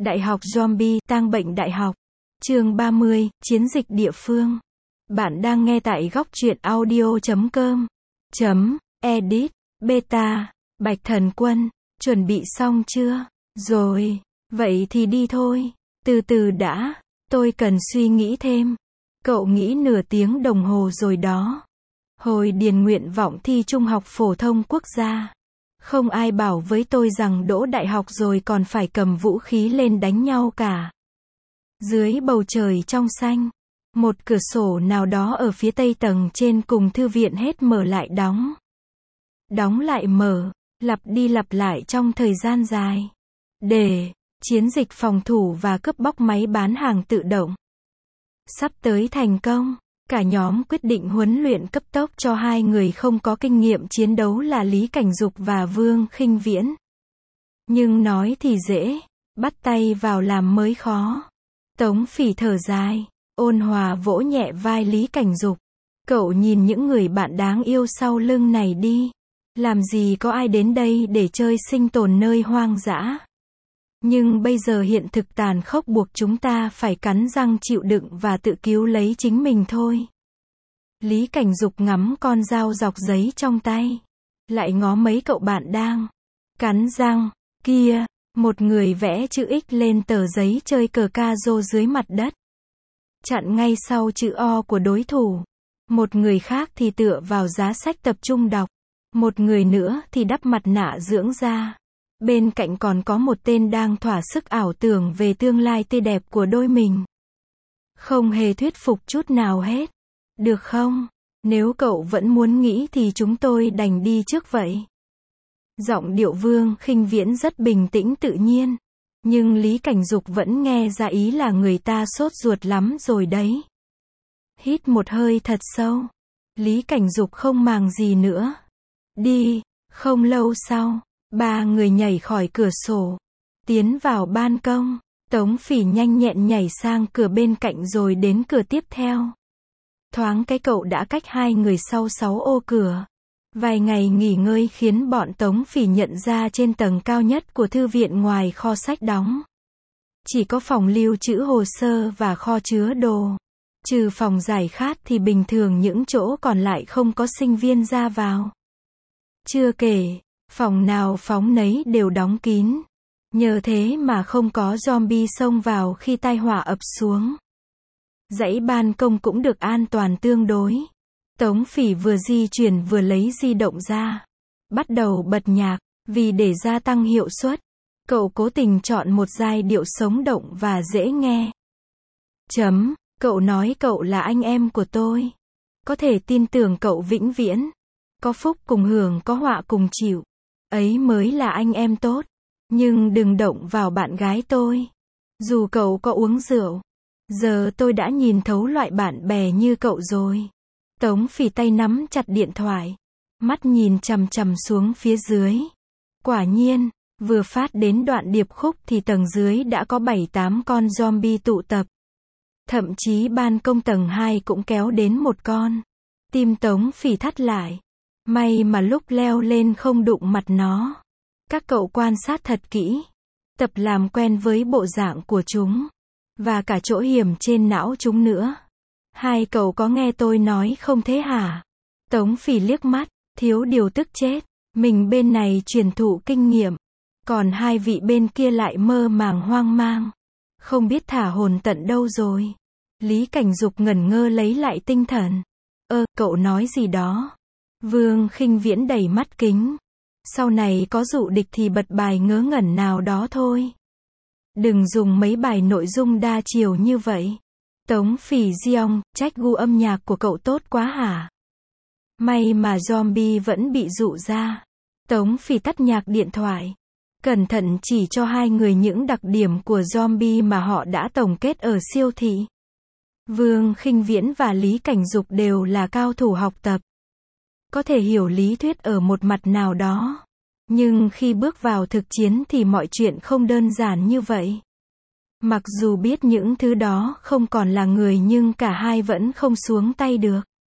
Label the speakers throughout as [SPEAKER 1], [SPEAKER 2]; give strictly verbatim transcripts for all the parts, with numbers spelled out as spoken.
[SPEAKER 1] Đại học Zombie, tang bệnh đại học. Chương ba mươi, chiến dịch địa phương. Bạn đang nghe tại góc truyện audio chấm com. Chấm, edit, beta, Bạch Thần Quân, chuẩn bị xong chưa? Rồi, vậy thì đi thôi. Từ từ đã, tôi cần suy nghĩ thêm. Cậu nghĩ nửa tiếng đồng hồ rồi đó. Hồi điền nguyện vọng thi Trung học phổ thông quốc gia. Không ai bảo với tôi rằng đỗ đại học rồi còn phải cầm vũ khí lên đánh nhau cả. Dưới bầu trời trong xanh, một cửa sổ nào đó ở phía tây tầng trên cùng thư viện hết mở lại đóng. Đóng lại mở, lặp đi lặp lại trong thời gian dài. Để, chiến dịch phòng thủ và cướp bóc máy bán hàng tự động. Sắp tới thành công. Cả nhóm quyết định huấn luyện cấp tốc cho hai người không có kinh nghiệm chiến đấu là Lý Cảnh Dục và Vương Khinh Viễn. Nhưng nói thì dễ, bắt tay vào làm mới khó. Tống Phỉ thở dài, ôn hòa vỗ nhẹ vai Lý Cảnh Dục. Cậu nhìn những người bạn đáng yêu sau lưng này đi. Làm gì có ai đến đây để chơi sinh tồn nơi hoang dã. Nhưng bây giờ hiện thực tàn khốc buộc chúng ta phải cắn răng chịu đựng và tự cứu lấy chính mình thôi. Lý Cảnh Dục ngắm con dao dọc giấy trong tay. Lại ngó mấy cậu bạn đang cắn răng. Kia, một người vẽ chữ X lên tờ giấy chơi cờ ca rô dưới mặt đất. Chặn ngay sau chữ O của đối thủ. Một người khác thì tựa vào giá sách tập trung đọc. Một người nữa thì đắp mặt nạ dưỡng da. Bên cạnh còn có một tên đang thỏa sức ảo tưởng về tương lai tươi đẹp của đôi mình. Không hề thuyết phục chút nào hết. Được không? Nếu cậu vẫn muốn nghĩ thì chúng tôi đành đi trước vậy. Giọng điệu Vương Khinh Viễn rất bình tĩnh tự nhiên. Nhưng Lý Cảnh Dục vẫn nghe ra ý là người ta sốt ruột lắm rồi đấy. Hít một hơi thật sâu. Lý Cảnh Dục không màng gì nữa. Đi. Không lâu sau, ba người nhảy khỏi cửa sổ. Tiến vào ban công. Tống Phỉ nhanh nhẹn nhảy sang cửa bên cạnh rồi đến cửa tiếp theo. Thoáng cái cậu đã cách hai người sau sáu ô cửa. Vài ngày nghỉ ngơi khiến bọn Tống Phỉ nhận ra trên tầng cao nhất của thư viện ngoài kho sách đóng. Chỉ có phòng lưu trữ hồ sơ và kho chứa đồ. Trừ phòng giải khát thì bình thường những chỗ còn lại không có sinh viên ra vào. Chưa kể, phòng nào phóng nấy đều đóng kín. Nhờ thế mà không có zombie xông vào khi tai họa ập xuống. Dãy ban công cũng được an toàn tương đối. Tống Phỉ vừa di chuyển vừa lấy di động ra. Bắt đầu bật nhạc, vì để gia tăng hiệu suất. Cậu cố tình chọn một giai điệu sống động và dễ nghe. Chấm, cậu nói cậu là anh em của tôi. Có thể tin tưởng cậu vĩnh viễn. Có phúc cùng hưởng có họa cùng chịu. Ấy mới là anh em tốt. Nhưng đừng động vào bạn gái tôi. Dù cậu có uống rượu. Giờ tôi đã nhìn thấu loại bạn bè như cậu rồi. Tống Phỉ tay nắm chặt điện thoại. Mắt nhìn chằm chằm xuống phía dưới. Quả nhiên, vừa phát đến đoạn điệp khúc thì tầng dưới đã có bảy tám con zombie tụ tập. Thậm chí ban công tầng hai cũng kéo đến một con. Tim Tống Phỉ thắt lại. May mà lúc leo lên không đụng mặt nó. Các cậu quan sát thật kỹ. Tập làm quen với bộ dạng của chúng. Và cả chỗ hiểm trên não chúng nữa. Hai cậu có nghe tôi nói không thế hả? Tống Phỉ liếc mắt, thiếu điều tức chết. Mình bên này truyền thụ kinh nghiệm. Còn hai vị bên kia lại mơ màng hoang mang. Không biết thả hồn tận đâu rồi. Lý Cảnh Dục ngẩn ngơ lấy lại tinh thần. Ơ, cậu nói gì đó? Vương Khinh Viễn đẩy mắt kính. Sau này có dụ địch thì bật bài ngớ ngẩn nào đó thôi. Đừng dùng mấy bài nội dung đa chiều như vậy. Tống Phỉ Giong, trách gu âm nhạc của cậu tốt quá hả? May mà zombie vẫn bị dụ ra. Tống Phỉ tắt nhạc điện thoại. Cẩn thận chỉ cho hai người những đặc điểm của zombie mà họ đã tổng kết ở siêu thị. Vương Khinh Viễn và Lý Cảnh Dục đều là cao thủ học tập. Có thể hiểu lý thuyết ở một mặt nào đó. Nhưng khi bước vào thực chiến thì mọi chuyện không đơn giản như vậy. Mặc dù biết những thứ đó không còn là người nhưng cả hai vẫn không xuống tay được.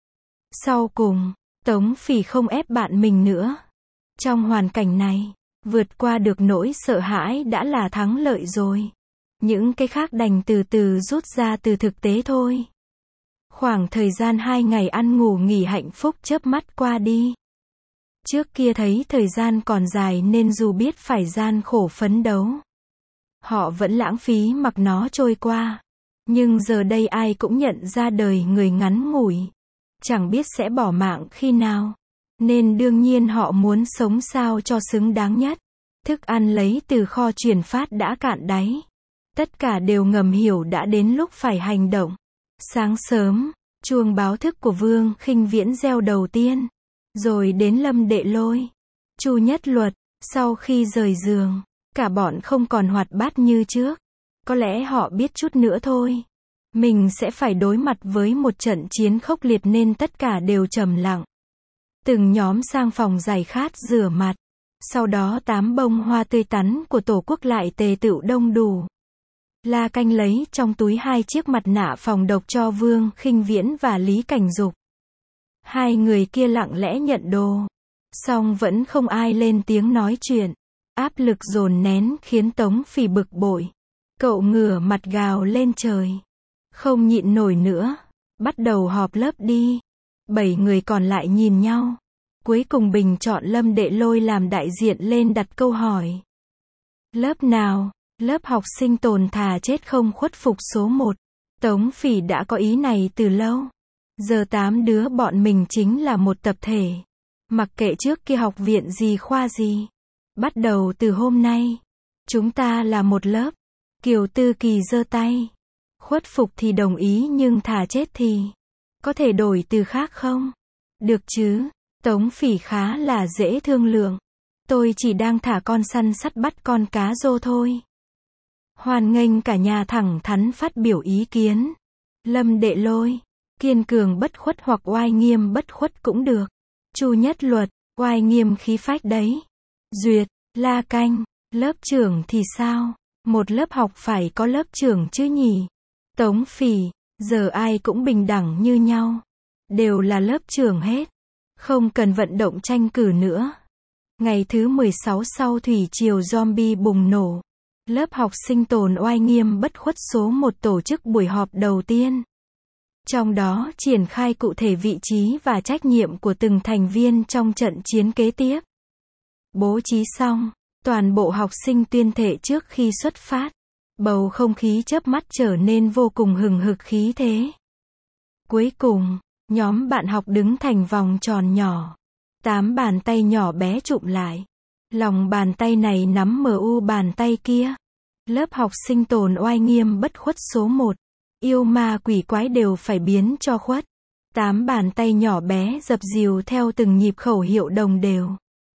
[SPEAKER 1] Sau cùng, Tống Phỉ không ép bạn mình nữa. Trong hoàn cảnh này, vượt qua được nỗi sợ hãi đã là thắng lợi rồi. Những cái khác đành từ từ rút ra từ thực tế thôi. Khoảng thời gian hai ngày ăn ngủ nghỉ hạnh phúc chớp mắt qua đi. Trước kia thấy thời gian còn dài nên dù biết phải gian khổ phấn đấu, họ vẫn lãng phí mặc nó trôi qua. Nhưng giờ đây ai cũng nhận ra đời người ngắn ngủi, chẳng biết sẽ bỏ mạng khi nào. Nên đương nhiên họ muốn sống sao cho xứng đáng nhất. Thức ăn lấy từ kho truyền phát đã cạn đáy. Tất cả đều ngầm hiểu đã đến lúc phải hành động. Sáng sớm, chuông báo thức của Vương Khinh Viễn reo đầu tiên. Rồi đến Lâm Đệ Lôi, Chu Nhất Luật. Sau khi rời giường, cả bọn không còn hoạt bát như trước. Có lẽ họ biết chút nữa thôi, mình sẽ phải đối mặt với một trận chiến khốc liệt nên tất cả đều trầm lặng. Từng nhóm sang phòng giải khát rửa mặt. Sau đó tám bông hoa tươi tắn của Tổ quốc lại tề tựu đông đủ. La Canh lấy trong túi hai chiếc mặt nạ phòng độc cho Vương Khinh Viễn và Lý Cảnh Dục. Hai người kia lặng lẽ nhận đồ. Song vẫn không ai lên tiếng nói chuyện. Áp lực dồn nén khiến Tống Phỉ bực bội. Cậu ngửa mặt gào lên trời. Không nhịn nổi nữa. Bắt đầu họp lớp đi. Bảy người còn lại nhìn nhau. Cuối cùng bình chọn Lâm Đệ Lôi làm đại diện lên đặt câu hỏi. Lớp nào? Lớp học sinh tồn thà chết không khuất phục số một. Tống Phỉ đã có ý này từ lâu. Giờ tám đứa bọn mình chính là một tập thể. Mặc kệ trước kia học viện gì khoa gì. Bắt đầu từ hôm nay, chúng ta là một lớp. Kiều Tư Kỳ giơ tay. Khuất phục thì đồng ý nhưng thà chết thì có thể đổi từ khác không? Được chứ? Tống Phỉ khá là dễ thương lượng. Tôi chỉ đang thả con săn sắt bắt con cá rô thôi. Hoan nghênh cả nhà thẳng thắn phát biểu ý kiến. Lâm Đệ Lôi, kiên cường bất khuất hoặc oai nghiêm bất khuất cũng được. Chu Nhất Luật, oai nghiêm khí phách đấy. Duyệt, La Canh, lớp trưởng thì sao? Một lớp học phải có lớp trưởng chứ nhỉ? Tống Phỉ, giờ ai cũng bình đẳng như nhau. Đều là lớp trưởng hết. Không cần vận động tranh cử nữa. Ngày thứ mười sáu sau thủy triều zombie bùng nổ. Lớp học sinh tồn oai nghiêm bất khuất số một tổ chức buổi họp đầu tiên. Trong đó triển khai cụ thể vị trí và trách nhiệm của từng thành viên trong trận chiến kế tiếp. Bố trí xong, toàn bộ học sinh tuyên thệ trước khi xuất phát. Bầu không khí chớp mắt trở nên vô cùng hừng hực khí thế. Cuối cùng, nhóm bạn học đứng thành vòng tròn nhỏ. Tám bàn tay nhỏ bé chụm lại. Lòng bàn tay này nắm mờ u bàn tay kia. Lớp học sinh tồn oai nghiêm bất khuất số một. Yêu ma quỷ quái đều phải biến cho khuất. Tám bàn tay nhỏ bé dập dìu theo từng nhịp khẩu hiệu đồng đều.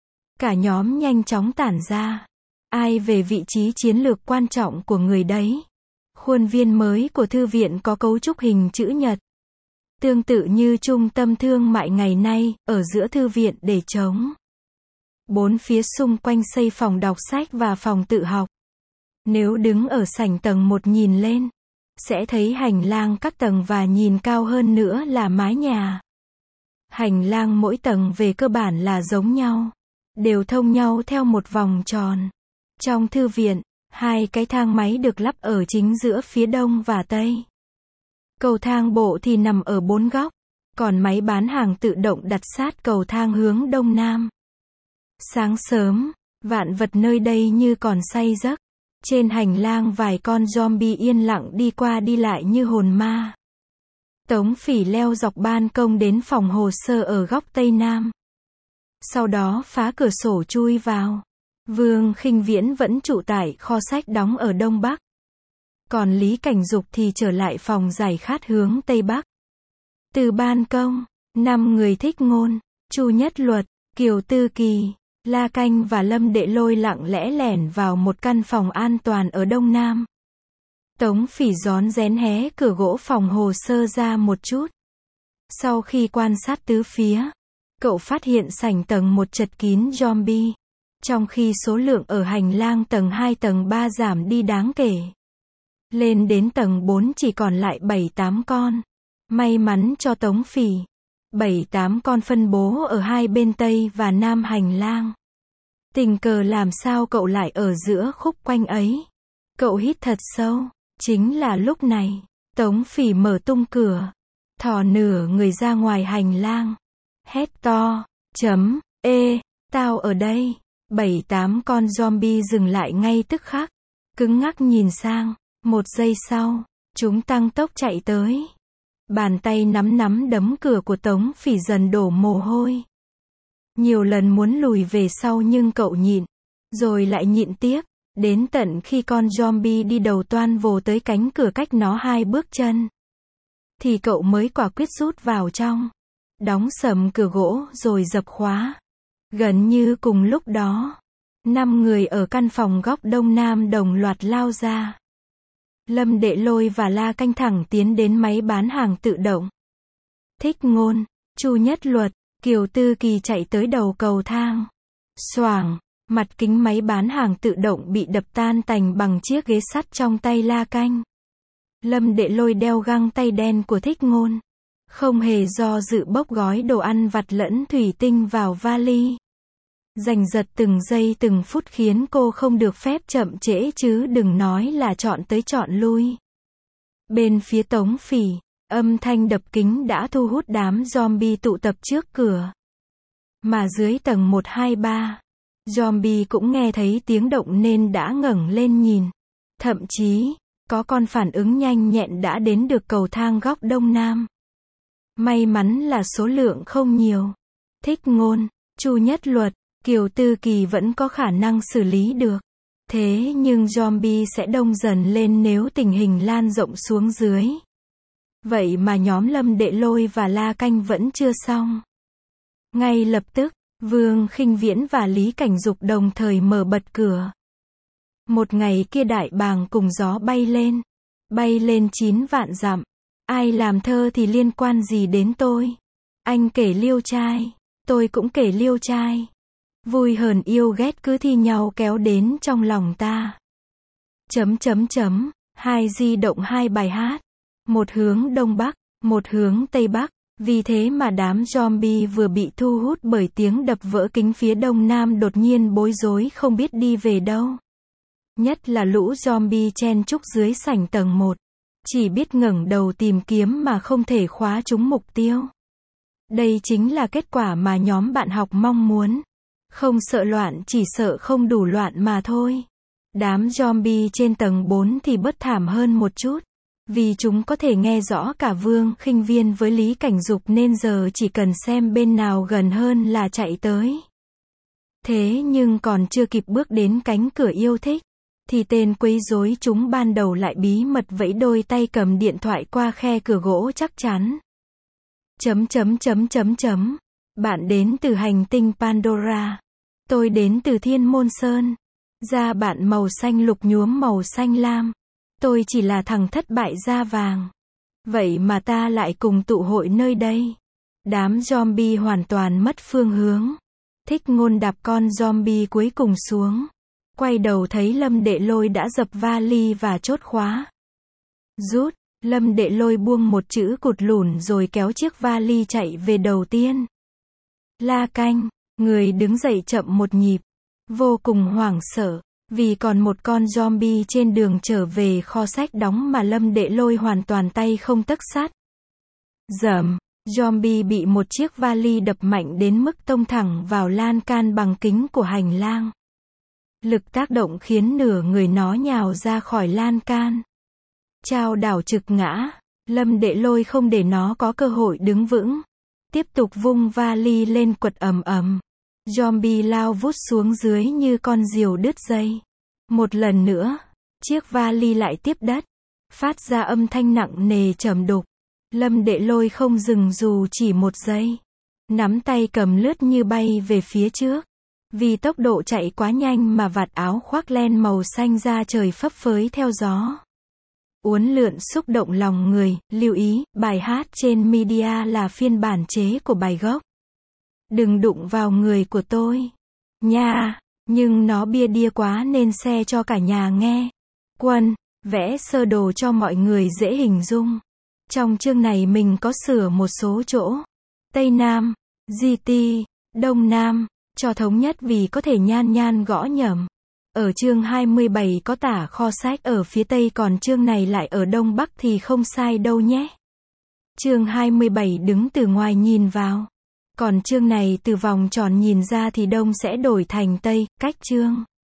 [SPEAKER 1] Cả nhóm nhanh chóng tản ra. Ai về vị trí chiến lược quan trọng của người đấy. Khuôn viên mới của thư viện có cấu trúc hình chữ nhật. Tương tự như trung tâm thương mại ngày nay, ở giữa thư viện để trống. Bốn phía xung quanh xây phòng đọc sách và phòng tự học. Nếu đứng ở sảnh tầng một nhìn lên, sẽ thấy hành lang các tầng và nhìn cao hơn nữa là mái nhà. Hành lang mỗi tầng về cơ bản là giống nhau. Đều thông nhau theo một vòng tròn. Trong thư viện, hai cái thang máy được lắp ở chính giữa phía đông và tây. Cầu thang bộ thì nằm ở bốn góc. Còn máy bán hàng tự động đặt sát cầu thang hướng đông nam. Sáng sớm, vạn vật nơi đây như còn say giấc. Trên hành lang vài con zombie yên lặng đi qua đi lại như hồn ma. Tống Phỉ leo dọc ban công đến phòng hồ sơ ở góc tây nam. Sau đó phá cửa sổ chui vào. Vương Khinh Viễn vẫn trụ tại kho sách đóng ở đông bắc. Còn Lý Cảnh Dục thì trở lại phòng giải khát hướng tây bắc. Từ ban công, năm người thích ngôn, Chu Nhất Luật, Kiều Tư Kỳ, La Canh và Lâm Đệ Lôi lặng lẽ lẻn vào một căn phòng an toàn ở đông nam. Tống Phỉ rón rén hé cửa gỗ phòng hồ sơ ra một chút. Sau khi quan sát tứ phía, cậu phát hiện sảnh tầng một chật kín zombie. Trong khi số lượng ở hành lang tầng hai tầng ba giảm đi đáng kể. Lên đến tầng bốn chỉ còn lại bảy tám con. May mắn cho Tống Phỉ. bảy tám con phân bố ở hai bên tây và nam hành lang. Tình cờ làm sao cậu lại ở giữa khúc quanh ấy. Cậu hít thật sâu. Chính là lúc này, Tống Phỉ mở tung cửa, thò nửa người ra ngoài hành lang, hét to, chấm, ê, tao ở đây. Bảy tám con zombie dừng lại ngay tức khắc, cứng ngắc nhìn sang. Một giây sau, chúng tăng tốc chạy tới. Bàn tay nắm nắm đấm cửa của Tống Phỉ dần đổ mồ hôi. Nhiều lần muốn lùi về sau nhưng cậu nhịn, rồi lại nhịn tiếp, đến tận khi con zombie đi đầu toan vồ tới cánh cửa cách nó hai bước chân, thì cậu mới quả quyết rút vào trong, đóng sầm cửa gỗ rồi dập khóa. Gần như cùng lúc đó, năm người ở căn phòng góc đông nam đồng loạt lao ra. Lâm Đệ Lôi và La Canh thẳng tiến đến máy bán hàng tự động. Thích Ngôn, Chu Nhất Luật, Kiều Tư Kỳ chạy tới đầu cầu thang. Xoảng, mặt kính máy bán hàng tự động bị đập tan tành bằng chiếc ghế sắt trong tay La Canh. Lâm Đệ Lôi đeo găng tay đen của Thích Ngôn, không hề do dự bốc gói đồ ăn vặt lẫn thủy tinh vào vali. Giành giật từng giây từng phút khiến cô không được phép chậm trễ chứ đừng nói là chọn tới chọn lui. Bên phía Tống Phỉ, âm thanh đập kính đã thu hút đám zombie tụ tập trước cửa. Mà dưới tầng một hai ba, zombie cũng nghe thấy tiếng động nên đã ngẩng lên nhìn. Thậm chí, có con phản ứng nhanh nhẹn đã đến được cầu thang góc đông nam. May mắn là số lượng không nhiều. Thích Ngôn, Chu Nhất Luật, Kiều Tư Kỳ vẫn có khả năng xử lý được. Thế nhưng zombie sẽ đông dần lên nếu tình hình lan rộng xuống dưới. Vậy mà nhóm Lâm Đệ Lôi và La Canh vẫn chưa xong. Ngay lập tức, Vương Khinh Viễn và Lý Cảnh Dục đồng thời mở bật cửa. Một ngày kia đại bàng cùng gió bay lên. Bay lên chín vạn dặm. Ai làm thơ thì liên quan gì đến tôi? Anh kể liêu trai, tôi cũng kể liêu trai. Vui hờn yêu ghét cứ thi nhau kéo đến trong lòng ta. Chấm chấm chấm, hai di động hai bài hát. Một hướng đông bắc, một hướng tây bắc. Vì thế mà đám zombie vừa bị thu hút bởi tiếng đập vỡ kính phía đông nam đột nhiên bối rối không biết đi về đâu. Nhất là lũ zombie chen chúc dưới sảnh tầng một. Chỉ biết ngẩng đầu tìm kiếm mà không thể khóa trúng mục tiêu. Đây chính là kết quả mà nhóm bạn học mong muốn. Không sợ loạn chỉ sợ không đủ loạn mà thôi. Đám zombie trên tầng bốn thì bớt thảm hơn một chút. Vì chúng có thể nghe rõ cả Vương Khinh Viên với Lý Cảnh Dục nên giờ chỉ cần xem bên nào gần hơn là chạy tới. Thế nhưng còn chưa kịp bước đến cánh cửa yêu thích, thì tên quấy rối chúng ban đầu lại bí mật vẫy đôi tay cầm điện thoại qua khe cửa gỗ chắc chắn. Chấm chấm chấm chấm chấm. Bạn đến từ hành tinh Pandora. Tôi đến từ Thiên Môn Sơn. Da bạn màu xanh lục nhuốm màu xanh lam. Tôi chỉ là thằng thất bại da vàng. Vậy mà ta lại cùng tụ hội nơi đây. Đám zombie hoàn toàn mất phương hướng. Thích Ngôn đạp con zombie cuối cùng xuống. Quay đầu thấy Lâm Đệ Lôi đã dập vali và chốt khóa. Rút, Lâm Đệ Lôi buông một chữ cụt lủn rồi kéo chiếc vali chạy về đầu tiên. La Canh, người đứng dậy chậm một nhịp. Vô cùng hoảng sợ. Vì còn một con zombie trên đường trở về kho sách đóng mà Lâm Đệ Lôi hoàn toàn tay không tấc sắt. Dầm, zombie bị một chiếc vali đập mạnh đến mức tông thẳng vào lan can bằng kính của hành lang. Lực tác động khiến nửa người nó nhào ra khỏi lan can. Chao đảo trực ngã, Lâm Đệ Lôi không để nó có cơ hội đứng vững. Tiếp tục vung vali lên quật ầm ầm. Zombie lao vút xuống dưới như con diều đứt dây. Một lần nữa, chiếc vali lại tiếp đất, phát ra âm thanh nặng nề trầm đục. Lâm Đệ Lôi không dừng dù chỉ một giây. Nắm tay cầm lướt như bay về phía trước. Vì tốc độ chạy quá nhanh mà vạt áo khoác len màu xanh da trời phấp phới theo gió. Uốn lượn xúc động lòng người, lưu ý, bài hát trên media là phiên bản chế của bài gốc. Đừng đụng vào người của tôi. Nha, nhưng nó bia đia quá nên xe cho cả nhà nghe. Quân, vẽ sơ đồ cho mọi người dễ hình dung. Trong chương này mình có sửa một số chỗ. Tây Nam, giê tê, Đông Nam, cho thống nhất vì có thể nhan nhan gõ nhầm. Ở chương hai mươi bảy có tả kho sách ở phía tây còn chương này lại ở đông bắc thì không sai đâu nhé. Chương hai mươi bảy đứng từ ngoài nhìn vào. Còn chương này từ vòng tròn nhìn ra thì đông sẽ đổi thành tây, cách chương